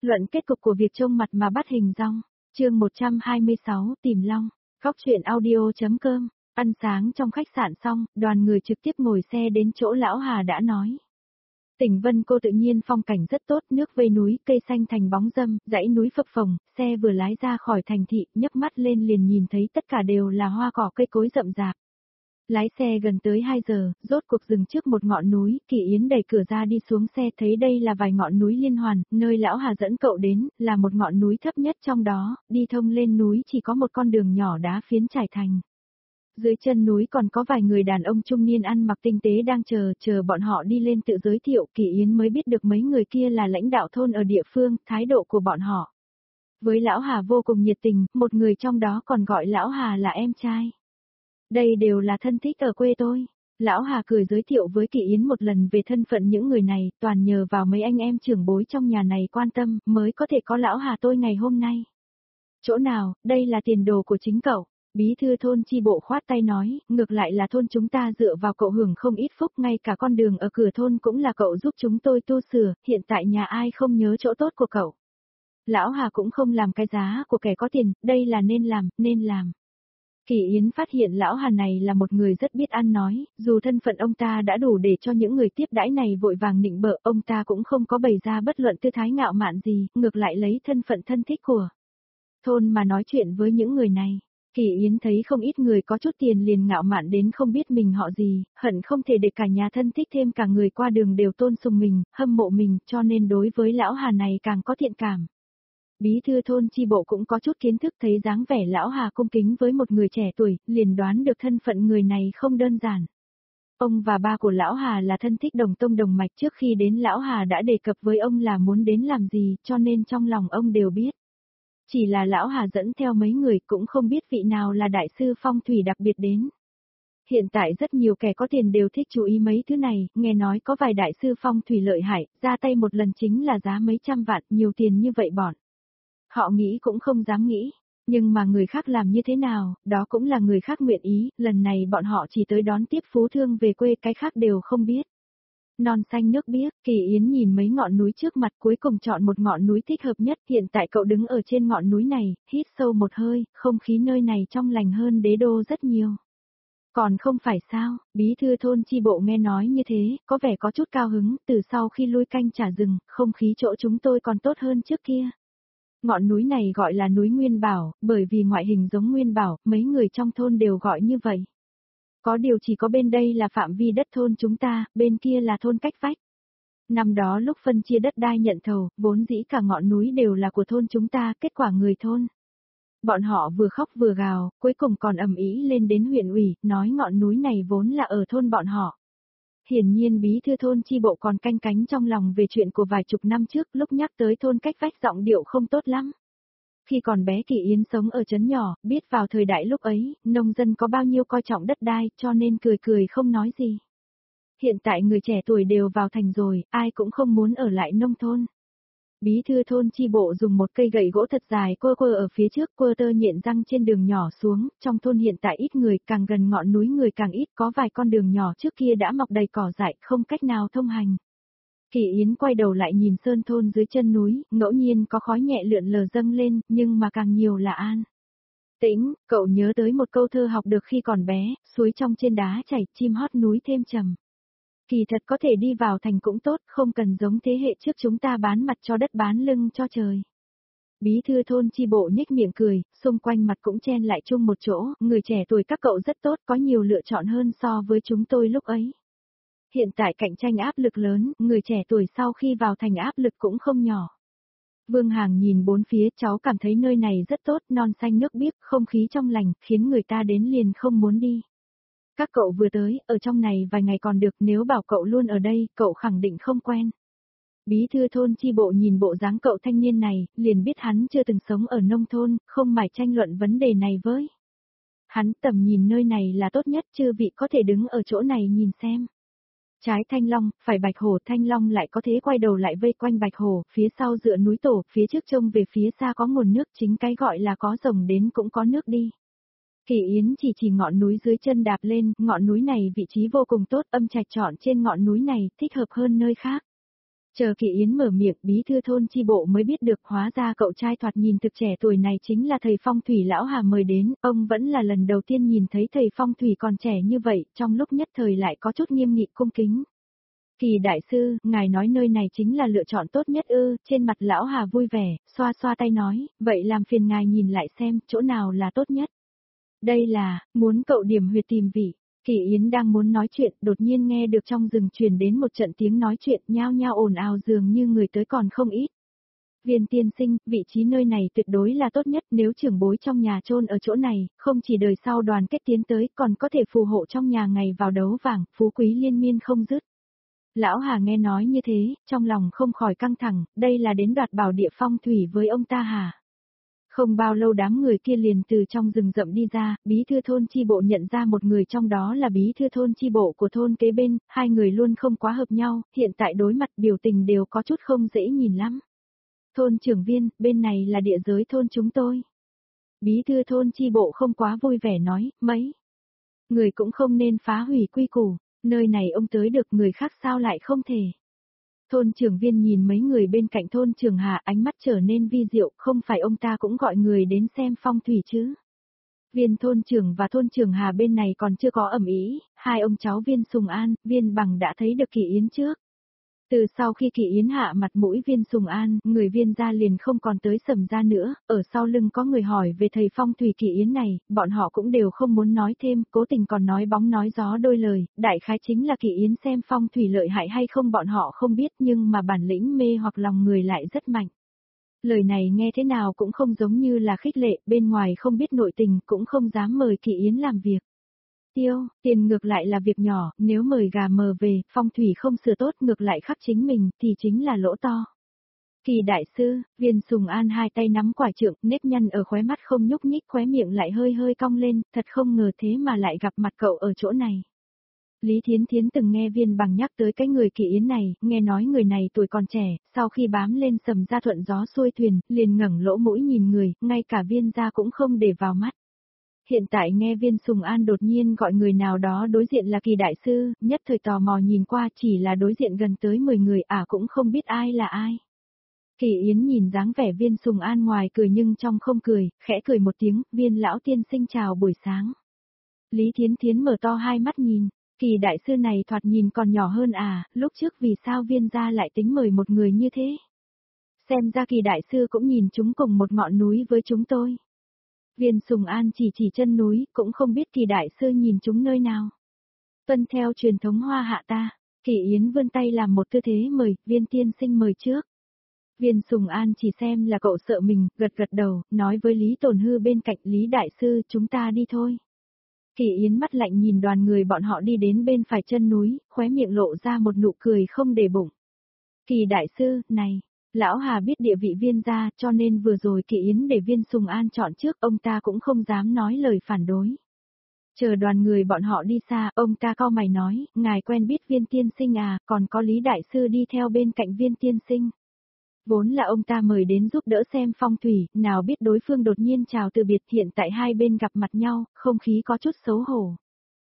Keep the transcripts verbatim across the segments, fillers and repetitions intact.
Luận kết cục của việc trông mặt mà bắt hình rong. Chương một trăm hai mươi sáu tìm long. Góc truyện audio chấm com. Ăn sáng trong khách sạn xong, đoàn người trực tiếp ngồi xe đến chỗ lão Hà đã nói. Tỉnh Vân Cô tự nhiên phong cảnh rất tốt, nước vây núi, cây xanh thành bóng râm, dãy núi phập phồng, xe vừa lái ra khỏi thành thị, nhấc mắt lên liền nhìn thấy tất cả đều là hoa cỏ cây cối rậm rạp. Lái xe gần tới hai giờ, rốt cuộc dừng trước một ngọn núi, Kỳ Yến đẩy cửa ra đi xuống xe thấy đây là vài ngọn núi liên hoàn, nơi lão Hà dẫn cậu đến, là một ngọn núi thấp nhất trong đó, đi thông lên núi chỉ có một con đường nhỏ đá phiến trải thành. Dưới chân núi còn có vài người đàn ông trung niên ăn mặc tinh tế đang chờ, chờ bọn họ đi lên tự giới thiệu, Kỳ Yến mới biết được mấy người kia là lãnh đạo thôn ở địa phương, thái độ của bọn họ. Với lão Hà vô cùng nhiệt tình, một người trong đó còn gọi lão Hà là em trai. Đây đều là thân thích ở quê tôi. Lão Hà cười giới thiệu với Kỳ Yến một lần về thân phận những người này, toàn nhờ vào mấy anh em trưởng bối trong nhà này quan tâm, mới có thể có lão Hà tôi ngày hôm nay. Chỗ nào, đây là tiền đồ của chính cậu. Bí thư thôn chi bộ khoát tay nói, ngược lại là thôn chúng ta dựa vào cậu hưởng không ít phúc, ngay cả con đường ở cửa thôn cũng là cậu giúp chúng tôi tu sửa, hiện tại nhà ai không nhớ chỗ tốt của cậu. Lão Hà cũng không làm cái giá của kẻ có tiền, đây là nên làm, nên làm. Kỳ Yến phát hiện lão Hà này là một người rất biết ăn nói, dù thân phận ông ta đã đủ để cho những người tiếp đãi này vội vàng nịnh bợ, ông ta cũng không có bày ra bất luận tư thái ngạo mạn gì, ngược lại lấy thân phận thân thích của thôn mà nói chuyện với những người này. Kỳ Yến thấy không ít người có chút tiền liền ngạo mạn đến không biết mình họ gì, hận không thể để cả nhà thân thích thêm cả người qua đường đều tôn sùng mình, hâm mộ mình, cho nên đối với lão Hà này càng có thiện cảm. Bí thư thôn chi bộ cũng có chút kiến thức, thấy dáng vẻ lão Hà cung kính với một người trẻ tuổi, liền đoán được thân phận người này không đơn giản. Ông và ba của lão Hà là thân thích đồng tông đồng mạch, trước khi đến lão Hà đã đề cập với ông là muốn đến làm gì, cho nên trong lòng ông đều biết. Chỉ là lão Hà dẫn theo mấy người cũng không biết vị nào là đại sư phong thủy đặc biệt đến. Hiện tại rất nhiều kẻ có tiền đều thích chú ý mấy thứ này, nghe nói có vài đại sư phong thủy lợi hại, ra tay một lần chính là giá mấy trăm vạn, nhiều tiền như vậy bọn. Họ nghĩ cũng không dám nghĩ, nhưng mà người khác làm như thế nào, đó cũng là người khác nguyện ý, lần này bọn họ chỉ tới đón tiếp phú thương về quê, cái khác đều không biết. Non xanh nước biếc, Kỳ Yến nhìn mấy ngọn núi trước mặt cuối cùng chọn một ngọn núi thích hợp nhất, hiện tại cậu đứng ở trên ngọn núi này, hít sâu một hơi, không khí nơi này trong lành hơn đế đô rất nhiều. Còn không phải sao, bí thư thôn chi bộ nghe nói như thế, có vẻ có chút cao hứng, từ sau khi lui canh trả rừng, không khí chỗ chúng tôi còn tốt hơn trước kia. Ngọn núi này gọi là núi Nguyên Bảo, bởi vì ngoại hình giống Nguyên Bảo, mấy người trong thôn đều gọi như vậy. Có điều chỉ có bên đây là phạm vi đất thôn chúng ta, bên kia là thôn cách vách. Năm đó lúc phân chia đất đai nhận thầu, vốn dĩ cả ngọn núi đều là của thôn chúng ta, kết quả người thôn. Bọn họ vừa khóc vừa gào, cuối cùng còn ầm ĩ lên đến huyện ủy, nói ngọn núi này vốn là ở thôn bọn họ. Hiển nhiên bí thư thôn chi bộ còn canh cánh trong lòng về chuyện của vài chục năm trước, lúc nhắc tới thôn cách vách giọng điệu không tốt lắm. Khi còn bé Kỳ Yến sống ở trấn nhỏ, biết vào thời đại lúc ấy, nông dân có bao nhiêu coi trọng đất đai, cho nên cười cười không nói gì. Hiện tại người trẻ tuổi đều vào thành rồi, ai cũng không muốn ở lại nông thôn. Bí thư thôn chi bộ dùng một cây gậy gỗ thật dài quơ quơ ở phía trước, quơ tơ nhện răng trên đường nhỏ xuống, trong thôn hiện tại ít người, càng gần ngọn núi người càng ít, có vài con đường nhỏ trước kia đã mọc đầy cỏ dại, không cách nào thông hành. Kỳ Yến quay đầu lại nhìn sơn thôn dưới chân núi, ngẫu nhiên có khói nhẹ lượn lờ dâng lên, nhưng mà càng nhiều là an tĩnh. Cậu nhớ tới một câu thơ học được khi còn bé, suối trong trên đá chảy, chim hót núi thêm trầm. Kỳ thật có thể đi vào thành cũng tốt, không cần giống thế hệ trước chúng ta bán mặt cho đất bán lưng cho trời. Bí thư thôn chi bộ nhếch miệng cười, xung quanh mặt cũng chen lại chung một chỗ, người trẻ tuổi các cậu rất tốt, có nhiều lựa chọn hơn so với chúng tôi lúc ấy. Hiện tại cạnh tranh áp lực lớn, người trẻ tuổi sau khi vào thành áp lực cũng không nhỏ. Vương Hàng nhìn bốn phía, cháu cảm thấy nơi này rất tốt, non xanh nước biếc, không khí trong lành, khiến người ta đến liền không muốn đi. Các cậu vừa tới, ở trong này vài ngày còn được, nếu bảo cậu luôn ở đây, cậu khẳng định không quen. Bí thư thôn chi bộ nhìn bộ dáng cậu thanh niên này, liền biết hắn chưa từng sống ở nông thôn, không mải tranh luận vấn đề này với. Hắn tầm nhìn nơi này là tốt nhất, chư vị có thể đứng ở chỗ này nhìn xem. Trái Thanh Long, phải Bạch Hổ, Thanh Long lại có thế quay đầu lại vây quanh Bạch Hổ, phía sau dựa núi Tổ, phía trước trông về phía xa có nguồn nước, chính cái gọi là có rồng đến cũng có nước đi. Kỳ Yến chỉ chỉ ngọn núi dưới chân đạp lên, ngọn núi này vị trí vô cùng tốt, âm trạch chọn trên ngọn núi này, thích hợp hơn nơi khác. Chờ Kỳ Yến mở miệng, bí thư thôn chi bộ mới biết được hóa ra cậu trai thoạt nhìn thực trẻ tuổi này chính là thầy phong thủy lão Hà mời đến, ông vẫn là lần đầu tiên nhìn thấy thầy phong thủy còn trẻ như vậy, trong lúc nhất thời lại có chút nghiêm nghị cung kính. Kỳ đại sư, ngài nói nơi này chính là lựa chọn tốt nhất ư? Trên mặt lão Hà vui vẻ, xoa xoa tay nói, vậy làm phiền ngài nhìn lại xem, chỗ nào là tốt nhất. Đây là, muốn cậu điểm huyệt tìm vị. Kỳ Yến đang muốn nói chuyện, đột nhiên nghe được trong rừng truyền đến một trận tiếng nói chuyện nhao nhao ồn ào dường như người tới còn không ít. Viên tiên sinh, vị trí nơi này tuyệt đối là tốt nhất, nếu trưởng bối trong nhà chôn ở chỗ này, không chỉ đời sau đoàn kết tiến tới, còn có thể phù hộ trong nhà ngày vào đấu vàng, phú quý liên miên không dứt. Lão Hà nghe nói như thế, trong lòng không khỏi căng thẳng, đây là đến đoạt bảo địa phong thủy với ông ta hả? Không bao lâu đám người kia liền từ trong rừng rậm đi ra, bí thư thôn chi bộ nhận ra một người trong đó là bí thư thôn chi bộ của thôn kế bên, hai người luôn không quá hợp nhau, hiện tại đối mặt biểu tình đều có chút không dễ nhìn lắm. Thôn trưởng viên, bên này là địa giới thôn chúng tôi. Bí thư thôn chi bộ không quá vui vẻ nói, mấy người cũng không nên phá hủy quy củ, nơi này ông tới được người khác sao lại không thể. Thôn trưởng viên nhìn mấy người bên cạnh thôn trưởng Hà, ánh mắt trở nên vi diệu, không phải ông ta cũng gọi người đến xem phong thủy chứ. Viên thôn trưởng và thôn trưởng Hà bên này còn chưa có ẩm ý, hai ông cháu Viên Sùng An, Viên Bằng đã thấy được Kỳ Yến trước. Từ sau khi Kỳ Yến hạ mặt mũi Viên Sùng An, người Viên gia liền không còn tới Sầm gia nữa, ở sau lưng có người hỏi về thầy phong thủy Kỳ Yến này, bọn họ cũng đều không muốn nói thêm, cố tình còn nói bóng nói gió đôi lời, đại khái chính là Kỳ Yến xem phong thủy lợi hại hay không bọn họ không biết nhưng mà bản lĩnh mê hoặc lòng người lại rất mạnh. Lời này nghe thế nào cũng không giống như là khích lệ, bên ngoài không biết nội tình cũng không dám mời Kỳ Yến làm việc. Tiêu, tiền ngược lại là việc nhỏ, nếu mời gà mờ về, phong thủy không sửa tốt ngược lại khắc chính mình, thì chính là lỗ to. Kỳ đại sư, Viên Sùng An hai tay nắm quả trượng, nếp nhăn ở khóe mắt không nhúc nhích, khóe miệng lại hơi hơi cong lên, thật không ngờ thế mà lại gặp mặt cậu ở chỗ này. Lý Thiến Thiến từng nghe Viên Bằng nhắc tới cái người Kỳ Yến này, nghe nói người này tuổi còn trẻ, sau khi bám lên Sầm gia thuận gió xuôi thuyền, liền ngẩng lỗ mũi nhìn người, ngay cả Viên gia cũng không để vào mắt. Hiện tại nghe Viên Sùng An đột nhiên gọi người nào đó đối diện là Kỳ đại sư, nhất thời tò mò nhìn qua chỉ là đối diện gần tới mười người à cũng không biết ai là ai. Kỳ Yến nhìn dáng vẻ Viên Sùng An ngoài cười nhưng trong không cười, khẽ cười một tiếng, Viên lão tiên sinh chào buổi sáng. Lý Thiến Thiến mở to hai mắt nhìn, Kỳ đại sư này thoạt nhìn còn nhỏ hơn à, lúc trước vì sao Viên gia lại tính mời một người như thế? Xem ra Kỳ đại sư cũng nhìn chúng cùng một ngọn núi với chúng tôi. Viên Sùng An chỉ chỉ chân núi, cũng không biết Kỳ đại sư nhìn chúng nơi nào. Tuân theo truyền thống Hoa Hạ ta, Kỳ Yến vươn tay làm một tư thế mời, Viên tiên sinh mời trước. Viên Sùng An chỉ xem là cậu sợ mình, gật gật đầu, nói với Lý Tồn Hư bên cạnh, Lý đại sư, chúng ta đi thôi. Kỳ Yến mắt lạnh nhìn đoàn người bọn họ đi đến bên phải chân núi, khóe miệng lộ ra một nụ cười không để bụng. Kỳ đại sư, này, lão Hà biết địa vị Viên gia, cho nên vừa rồi Kỳ Yến để Viên Sùng An chọn trước, ông ta cũng không dám nói lời phản đối. Chờ đoàn người bọn họ đi xa, ông ta cau mày nói, ngài quen biết Viên tiên sinh à, còn có Lý đại sư đi theo bên cạnh Viên tiên sinh. Vốn là ông ta mời đến giúp đỡ xem phong thủy, nào biết đối phương đột nhiên chào từ biệt, hiện tại hai bên gặp mặt nhau, không khí có chút xấu hổ.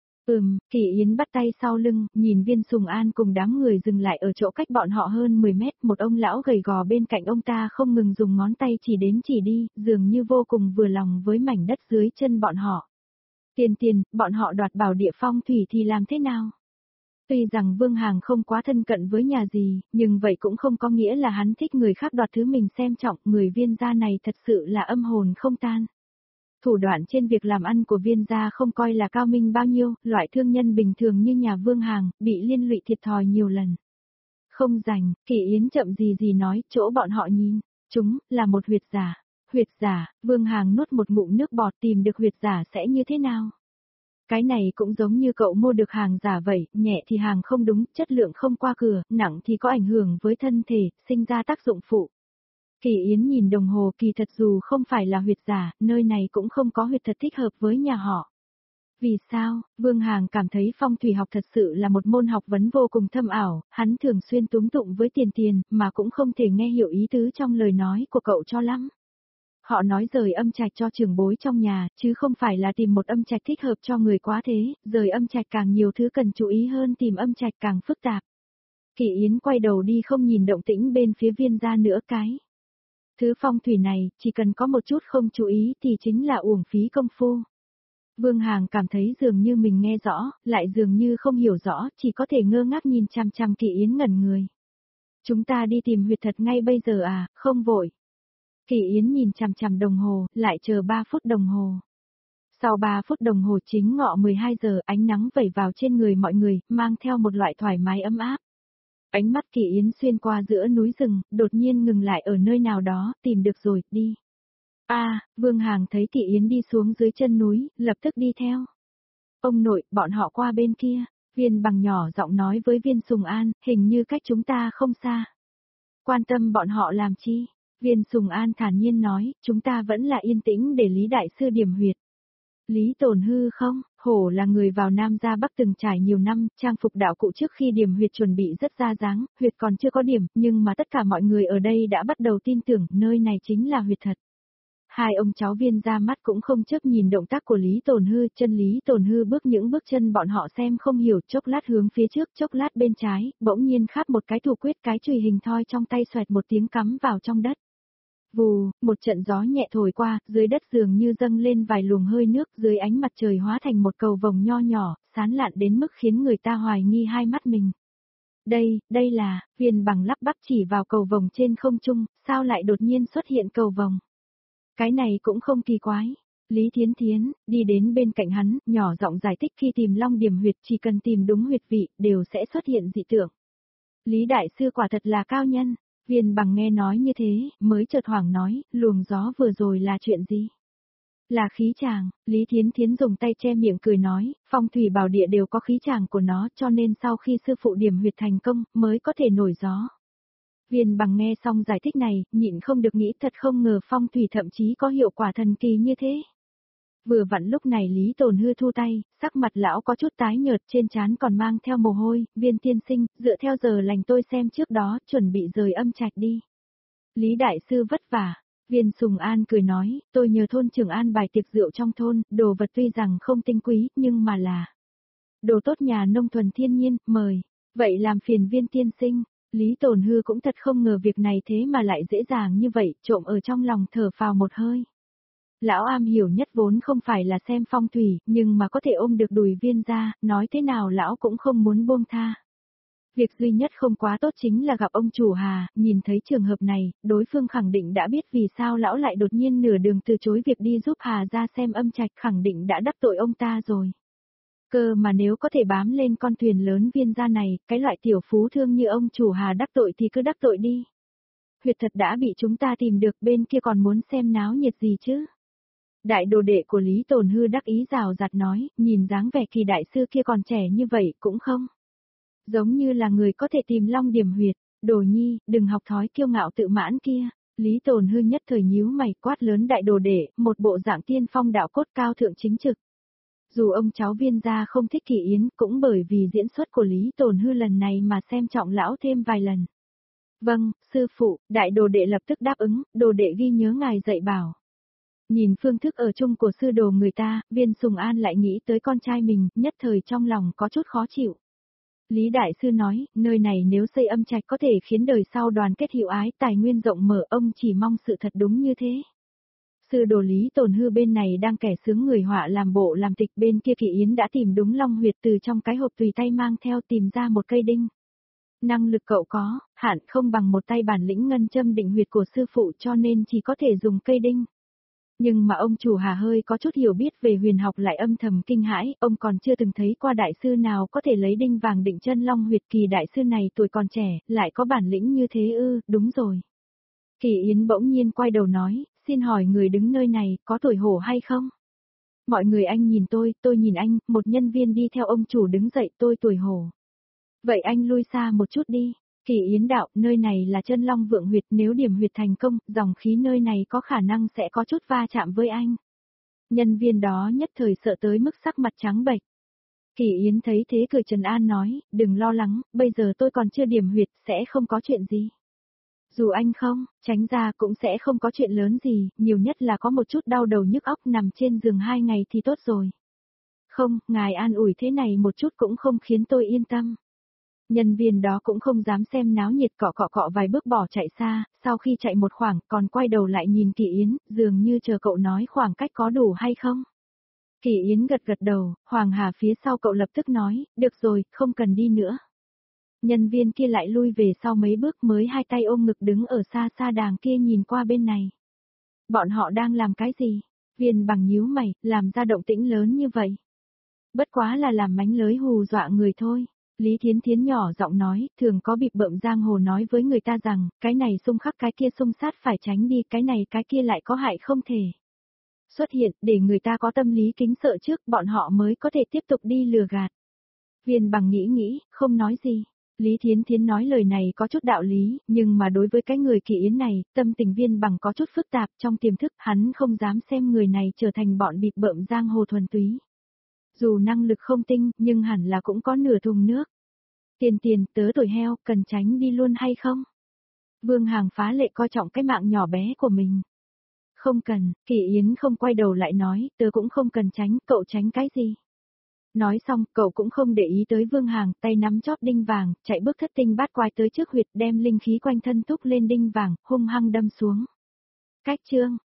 Ừm, Kỳ Yến bắt tay sau lưng, nhìn Viên Sùng An cùng đám người dừng lại ở chỗ cách bọn họ hơn mười mét, một ông lão gầy gò bên cạnh ông ta không ngừng dùng ngón tay chỉ đến chỉ đi, dường như vô cùng vừa lòng với mảnh đất dưới chân bọn họ. Tiền tiền, bọn họ đoạt bảo địa phong thủy thì làm thế nào? Tuy rằng Vương Hàng không quá thân cận với nhà gì, nhưng vậy cũng không có nghĩa là hắn thích người khác đoạt thứ mình xem trọng, người Viên gia này thật sự là âm hồn không tan. Thủ đoạn trên việc làm ăn của Viên gia không coi là cao minh bao nhiêu, loại thương nhân bình thường như nhà Vương Hàng, bị liên lụy thiệt thòi nhiều lần. Không rảnh, Kỳ Yến chậm gì gì nói, chỗ bọn họ nhìn, chúng, là một huyệt giả. Huyệt giả, Vương Hàng nuốt một ngụm nước bọt, tìm được huyệt giả sẽ như thế nào? Cái này cũng giống như cậu mua được hàng giả vậy, nhẹ thì hàng không đúng, chất lượng không qua cửa, nặng thì có ảnh hưởng với thân thể, sinh ra tác dụng phụ. Kỳ Yến nhìn đồng hồ, kỳ thật dù không phải là huyệt giả, nơi này cũng không có huyệt thật thích hợp với nhà họ. Vì sao, Vương Hàng cảm thấy phong thủy học thật sự là một môn học vấn vô cùng thâm ảo, hắn thường xuyên túm tụng với tiền tiền, mà cũng không thể nghe hiểu ý tứ trong lời nói của cậu cho lắm. Họ nói rời âm trạch cho trưởng bối trong nhà, chứ không phải là tìm một âm trạch thích hợp cho người quá thế, rời âm trạch càng nhiều thứ cần chú ý hơn tìm âm trạch càng phức tạp. Kỳ Yến quay đầu đi không nhìn động tĩnh bên phía Viên gia nữa cái. Thứ phong thủy này, chỉ cần có một chút không chú ý thì chính là uổng phí công phu. Vương Hàng cảm thấy dường như mình nghe rõ, lại dường như không hiểu rõ, chỉ có thể ngơ ngác nhìn chằm chằm Kỳ Yến ngẩn người. Chúng ta đi tìm huyệt thật ngay bây giờ à, không vội. Kỳ Yến nhìn chằm chằm đồng hồ, lại chờ ba phút đồng hồ. Sau ba phút đồng hồ chính ngọ mười hai giờ, ánh nắng vẩy vào trên người mọi người, mang theo một loại thoải mái ấm áp. Ánh mắt Kỳ Yến xuyên qua giữa núi rừng, đột nhiên ngừng lại ở nơi nào đó, tìm được rồi, đi. A, à, Vương Hàng thấy Kỳ Yến đi xuống dưới chân núi, lập tức đi theo. Ông nội, bọn họ qua bên kia, Viên Bằng nhỏ giọng nói với Viên Sùng An, hình như cách chúng ta không xa. Quan tâm bọn họ làm chi? Viên Sùng An thản nhiên nói, chúng ta vẫn là yên tĩnh để Lý Đại Sư điểm huyệt. Lý Tồn Hư không, hổ là người vào Nam ra Bắc từng trải nhiều năm, trang phục đạo cụ trước khi điểm huyệt chuẩn bị rất ra dáng, huyệt còn chưa có điểm, nhưng mà tất cả mọi người ở đây đã bắt đầu tin tưởng nơi này chính là huyệt thật. Hai ông cháu Viên ra mắt cũng không chớp nhìn động tác của Lý Tồn Hư, chân Lý Tồn Hư bước những bước chân bọn họ xem không hiểu, chốc lát hướng phía trước, chốc lát bên trái, bỗng nhiên khắp một cái thủ quyết, cái chùy hình thoi trong tay xoẹt một tiếng cắm vào trong đất. Vù, một trận gió nhẹ thổi qua, dưới đất dường như dâng lên vài luồng hơi nước, dưới ánh mặt trời hóa thành một cầu vồng nho nhỏ, sán lạn đến mức khiến người ta hoài nghi hai mắt mình. Đây, đây là, Viên Bằng lắp bắp chỉ vào cầu vồng trên không trung, sao lại đột nhiên xuất hiện cầu vồng? Cái này cũng không kỳ quái. Lý Thiến Thiến, đi đến bên cạnh hắn, nhỏ giọng giải thích khi tìm long điểm huyệt chỉ cần tìm đúng huyệt vị, đều sẽ xuất hiện dị tượng. Lý Đại Sư quả thật là cao nhân. Viên Bằng nghe nói như thế, mới chợt hoảng nói, luồng gió vừa rồi là chuyện gì? Là khí tràng, Lý Thiến Thiến dùng tay che miệng cười nói, phong thủy bảo địa đều có khí tràng của nó cho nên sau khi sư phụ điểm huyệt thành công, mới có thể nổi gió. Viên Bằng nghe xong giải thích này, nhịn không được nghĩ thật không ngờ phong thủy thậm chí có hiệu quả thần kỳ như thế. Vừa vặn lúc này Lý Tồn Hư thu tay, sắc mặt lão có chút tái nhợt, trên trán còn mang theo mồ hôi, Viên tiên sinh, dựa theo giờ lành tôi xem trước đó, chuẩn bị rời âm trạch đi. Lý Đại Sư vất vả. Viên Sùng An cười nói, tôi nhờ thôn trưởng an bài tiệc rượu trong thôn, đồ vật tuy rằng không tinh quý, nhưng mà là đồ tốt nhà nông thuần thiên nhiên, mời. Vậy làm phiền Viên tiên sinh. Lý Tồn Hư cũng thật không ngờ việc này thế mà lại dễ dàng như vậy, trộm ở trong lòng thở phào một hơi. Lão am hiểu nhất vốn không phải là xem phong thủy, nhưng mà có thể ôm được đùi Viên ra, nói thế nào lão cũng không muốn buông tha. Việc duy nhất không quá tốt chính là gặp ông chủ Hà, nhìn thấy trường hợp này, đối phương khẳng định đã biết vì sao lão lại đột nhiên nửa đường từ chối việc đi giúp Hà ra xem âm trạch, khẳng định đã đắc tội ông ta rồi. Cơ mà nếu có thể bám lên con thuyền lớn Viên gia này, cái loại tiểu phú thương như ông chủ Hà đắc tội thì cứ đắc tội đi. Huyệt thật đã bị chúng ta tìm được, bên kia còn muốn xem náo nhiệt gì chứ? Đại đồ đệ của Lý Tồn Hư đắc ý rào rạt nói, nhìn dáng vẻ Kỳ đại sư kia còn trẻ như vậy cũng không. Giống như là người có thể tìm long điểm huyệt, Đồ Nhi, đừng học thói kiêu ngạo tự mãn kia. Lý Tồn Hư nhất thời nhíu mày quát lớn đại đồ đệ, một bộ dạng tiên phong đạo cốt cao thượng chính trực. Dù ông cháu Viên gia không thích Kỳ Yến, cũng bởi vì diễn xuất của Lý Tồn Hư lần này mà xem trọng lão thêm vài lần. Vâng, sư phụ, đại đồ đệ lập tức đáp ứng, đồ đệ ghi nhớ ngài dạy bảo. Nhìn phương thức ở chung của sư đồ người ta, Viên Sùng An lại nghĩ tới con trai mình, nhất thời trong lòng có chút khó chịu. Lý Đại Sư nói, nơi này nếu xây âm trạch có thể khiến đời sau đoàn kết hiệu ái, tài nguyên rộng mở, ông chỉ mong sự thật đúng như thế. Sư đồ Lý Tồn Hư bên này đang kẻ sướng người họa làm bộ làm tịch, bên kia Kỳ Yến đã tìm đúng long huyệt từ trong cái hộp tùy tay mang theo, tìm ra một cây đinh. Năng lực cậu có, hạn không bằng một tay bản lĩnh ngân châm định huyệt của sư phụ cho nên chỉ có thể dùng cây đinh. Nhưng mà ông chủ Hà hơi có chút hiểu biết về huyền học lại âm thầm kinh hãi, ông còn chưa từng thấy qua đại sư nào có thể lấy đinh vàng định chân long huyệt. Kỳ đại sư này tuổi còn trẻ, lại có bản lĩnh như thế ư, đúng rồi. Kỳ Yến bỗng nhiên quay đầu nói, xin hỏi người đứng nơi này, có tuổi hổ hay không? Mọi người anh nhìn tôi, tôi nhìn anh, một nhân viên đi theo ông chủ đứng dậy, tôi tuổi hổ. Vậy anh lui xa một chút đi. Kỳ Yến đạo, nơi này là chân long vượng huyệt, nếu điểm huyệt thành công, dòng khí nơi này có khả năng sẽ có chút va chạm với anh. Nhân viên đó nhất thời sợ tới mức sắc mặt trắng bệch. Kỳ Yến thấy thế cười trấn an nói, đừng lo lắng, bây giờ tôi còn chưa điểm huyệt, sẽ không có chuyện gì. Dù anh không, tránh ra cũng sẽ không có chuyện lớn gì, nhiều nhất là có một chút đau đầu nhức óc nằm trên giường hai ngày thì tốt rồi. Không, ngài an ủi thế này một chút cũng không khiến tôi yên tâm. Nhân viên đó cũng không dám xem náo nhiệt, cọ cọ cọ vài bước bỏ chạy xa, sau khi chạy một khoảng còn quay đầu lại nhìn Kỳ Yến, dường như chờ cậu nói khoảng cách có đủ hay không. Kỳ Yến gật gật đầu, Hoàng Hà phía sau cậu lập tức nói, được rồi, không cần đi nữa. Nhân viên kia lại lui về sau mấy bước mới hai tay ôm ngực đứng ở xa xa đàng kia nhìn qua bên này. Bọn họ đang làm cái gì? Viên Bằng nhíu mày, làm ra động tĩnh lớn như vậy. Bất quá là làm mánh lới hù dọa người thôi. Lý Thiến Thiến nhỏ giọng nói, thường có bịp bợm giang hồ nói với người ta rằng, cái này xung khắc cái kia xung sát phải tránh đi, cái này cái kia lại có hại không thể. Xuất hiện, để người ta có tâm lý kính sợ trước, bọn họ mới có thể tiếp tục đi lừa gạt. Viên Bằng nghĩ nghĩ, không nói gì. Lý Thiến Thiến nói lời này có chút đạo lý, nhưng mà đối với cái người Kỳ Yến này, tâm tình Viên Bằng có chút phức tạp, trong tiềm thức hắn không dám xem người này trở thành bọn bịp bợm giang hồ thuần túy. Dù năng lực không tinh, nhưng hẳn là cũng có nửa thùng nước. Tiền tiền, tớ tuổi heo, cần tránh đi luôn hay không? Vương Hàng phá lệ coi trọng cái mạng nhỏ bé của mình. Không cần, Kỳ Yến không quay đầu lại nói, tớ cũng không cần tránh, cậu tránh cái gì? Nói xong, cậu cũng không để ý tới Vương Hàng, tay nắm chóp đinh vàng, chạy bước thất tinh bát quái tới trước huyệt, đem linh khí quanh thân thúc lên đinh vàng, hung hăng đâm xuống. Cách chương